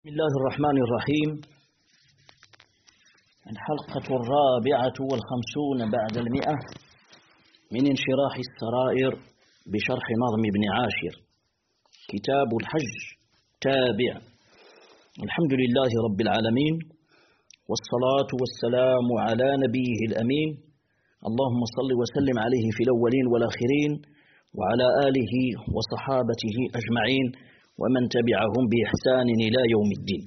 بسم الله الرحمن الرحيم. الحلقة 54 بعد 100 من انشراح السرائر بشرح نظم ابن عاشر، كتاب الحج تابع. الحمد لله رب العالمين، والصلاة والسلام على نبيه الأمين، اللهم صل وسلم عليه في الأولين والآخرين وعلى آله وصحابته أجمعين ومن تبعهم بإحسان إلى يوم الدين.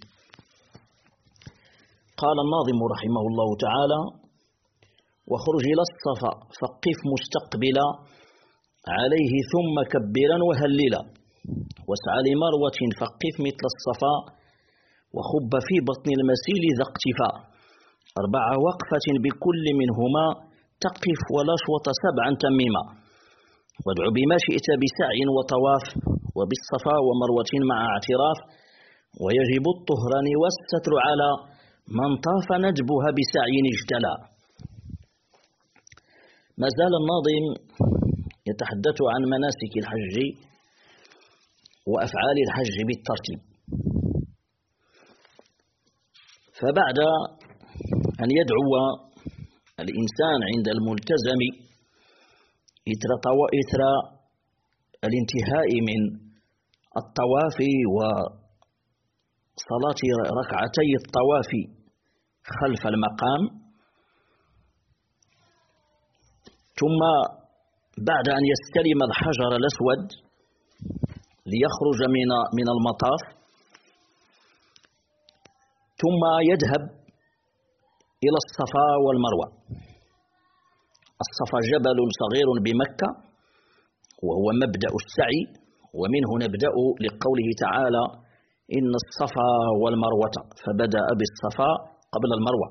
قال الناظم رحمه الله تعالى: واخرج إلى الصفا فقف مستقبلا عليه ثم كبرا وهللا، واسعى لمروة فقف مثل الصفا وخب في بطن المسيل ذا اقتفاء، 4 وقفة بكل منهما تقف والأشوط 7 تميما، وادع بما شئت بسعي وطواف وبالصفا ومروة مع اعتراف، ويجب الطهران والستر على من طاف ندبها بسعي اجتلى. ما زال الناظم يتحدث عن مناسك الحج وأفعال الحج بالترتيب، فبعد أن يدعو الإنسان عند الملتزم إثر الانتهاء من الطواف وصلاة ركعتي الطواف خلف المقام، ثم بعد أن يستلم الحجر الأسود ليخرج من المطاف، ثم يذهب إلى الصفا والمروة. الصفا جبل صغير بمكة وهو مبدأ السعي، ومنه نبدأ لقوله تعالى: إن الصفا والمروة، فبدأ بالصفا قبل المروة.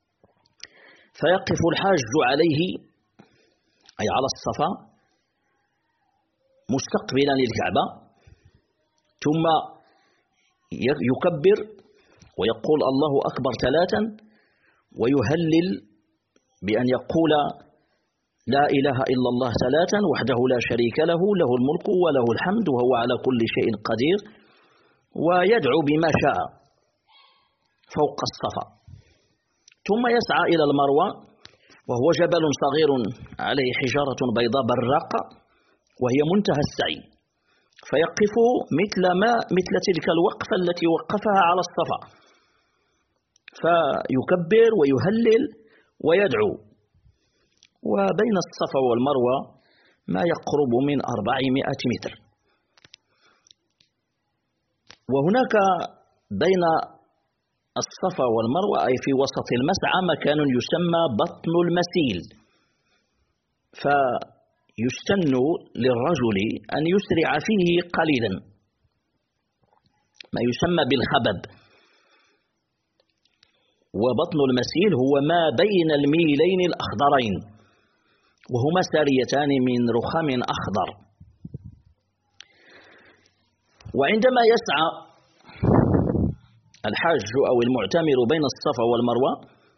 فيقف الحاج عليه أي على الصفا مستقبلا للكعبة، ثم يكبر ويقول الله أكبر 3، ويهلل بأن يقول لا إله إلا الله 3 وحده لا شريك له، له الملك وله الحمد وهو على كل شيء قدير، ويدعو بما شاء فوق الصفا، ثم يسعى إلى المروة وهو جبل صغير عليه حجارة بيضاء براقة وهي منتهى السعي، فيقف مثل تلك الوقفة التي وقفها على الصفا، فيكبر ويهلل ويدعو. وبين الصفا والمروة ما يقرب من 400 متر، وهناك بين الصفا والمروة أي في وسط المسعى مكان يسمى بطن المسيل، فيستن للرجل أن يسرع فيه قليلا، ما يسمى بالخبب. وبطن المسيل هو ما بين الميلين الأخضرين، وهما ساريتان من رخام أخضر. وعندما يسعى الحاج أو المعتمر بين الصفا والمروة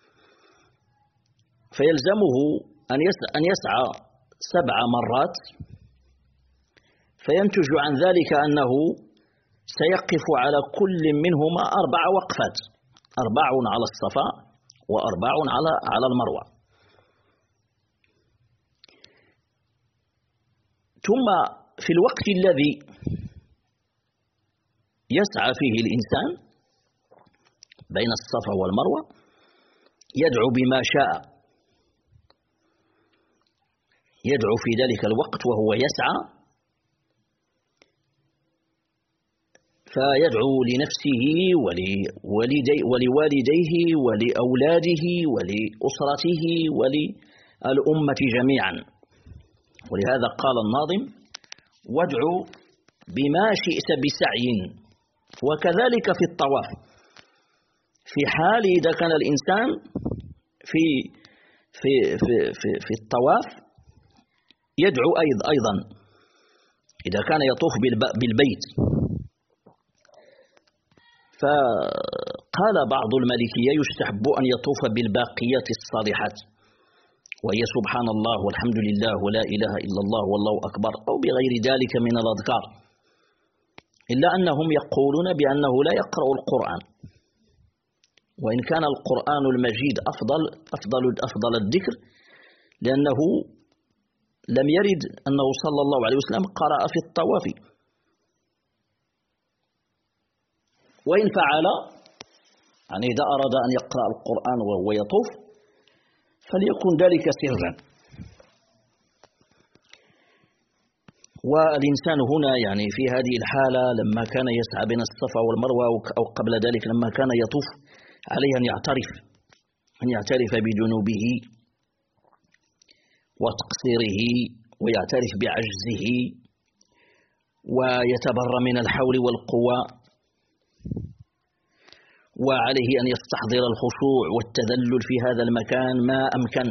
فيلزمه أن يسعى 7 مرات، فينتج عن ذلك أنه سيقف على كل منهما 4 وقفات، 4 على الصفا و4 على المروة. ثم في الوقت الذي يسعى فيه الإنسان بين الصفا والمروة يدعو بما شاء، يدعو في ذلك الوقت وهو يسعى، فيدعو لنفسه ولوالديه ولأولاده ولأسرته وللأمة جميعا. ولهذا قال الناظم: وادعو بما شئت بسعي. وكذلك في الطواف، في حال إذا كان الإنسان في الطواف يدعو أيضا إذا كان يطوف بالبيت. فقال بعض المالكية: يستحب أن يطوف بالباقيات الصالحات، وهي سبحان الله والحمد لله ولا إله إلا الله والله أكبر، أو بغير ذلك من الأذكار. إلا أنهم يقولون بأنه لا يقرأ القرآن، وإن كان القرآن المجيد أفضل الذكر، لأنه لم يرد أنه صلى الله عليه وسلم قرأ في الطواف، وإن فعل يعني إذا أراد أن يقرأ القرآن وهو يطوف فليكن ذلك سرا. والإنسان هنا يعني في هذه الحالة لما كان يسعى بين الصفا والمروة أو قبل ذلك لما كان يطوف عليه أن يعترف بذنوبه وتقصيره ويعترف بعجزه ويتبرى من الحول والقوة، وعليه أن يستحضر الخشوع والتذلل في هذا المكان ما أمكن.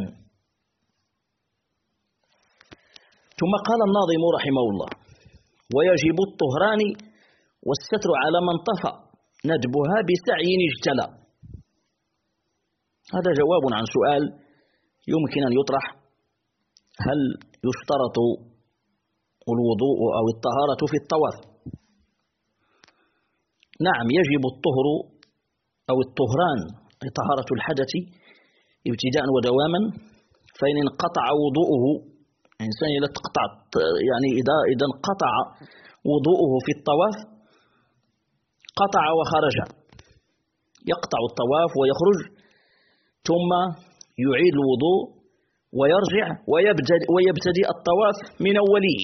ثم قال الناظم رحمه الله: ويجب الطهران والستر على من طفى ندبها بسعي اجتلى. هذا جواب عن سؤال يمكن أن يطرح: هل يشترط الوضوء أو الطهارة في الطواف؟ نعم، يجب الطهر أو الطهران، أي طهارة الحدث ابتداء ودواما. فإن انقطع وضوءه، إنسان لا تقطع يعني إذا انقطع وضوءه في الطواف قطع وخرج، يقطع الطواف ويخرج ثم يعيد الوضوء ويرجع ويبتدئ الطواف من أوله.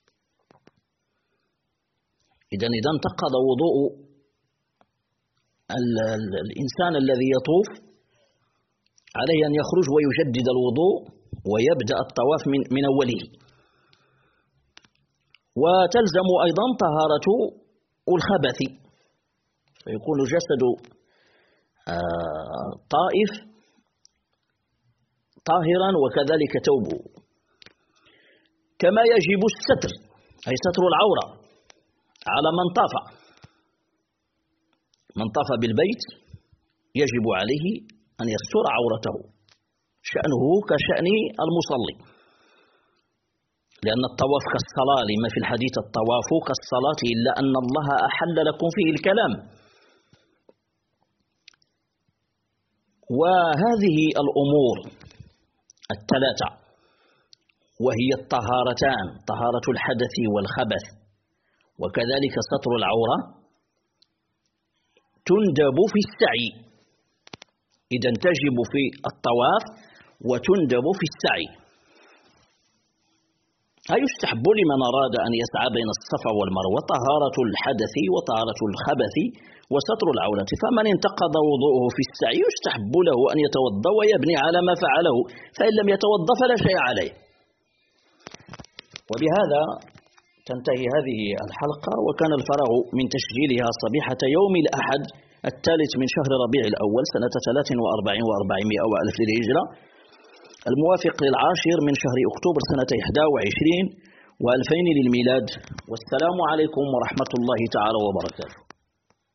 إذا انتقض وضوء الإنسان الذي يطوف عليه أن يخرج ويجدد الوضوء ويبدأ الطواف من أوله. وتلزم أيضا طهارة الخبث، فيكون جسد طائف طاهرا وكذلك ثوبه. كما يجب الستر، أي ستر العورة على من طاف بالبيت يجب عليه أن يستر عورته، شأنه كشأن المصلي، لأن الطواف كالصلاة، لما في الحديث: الطواف كالصلاة إلا أن الله أحل لكم فيه الكلام. وهذه الأمور الثلاثة وهي الطهارتان، طهارة الحدث والخبث وكذلك ستر العورة، تندب في السعي. إذا تجب في الطواف وتندب في السعي. يستحب لمن أراد أن يسعى بين الصفا والمروة طهارة الحدث وطهارة الخبث وستر العورة. فمن انتقض وضوءه في السعي يستحب له أن يتوضأ ويبني على ما فعله، فإن لم يتوضأ فلا شيء عليه. وبهذا تنتهي هذه الحلقة، وكان الفراغ من تسجيلها صبيحة يوم الأحد 3 من شهر ربيع الأول سنة 43 و400 وألف للهجرة، الموافق 10 من شهر أكتوبر سنة 21 و2000 للميلاد. والسلام عليكم ورحمة الله تعالى وبركاته.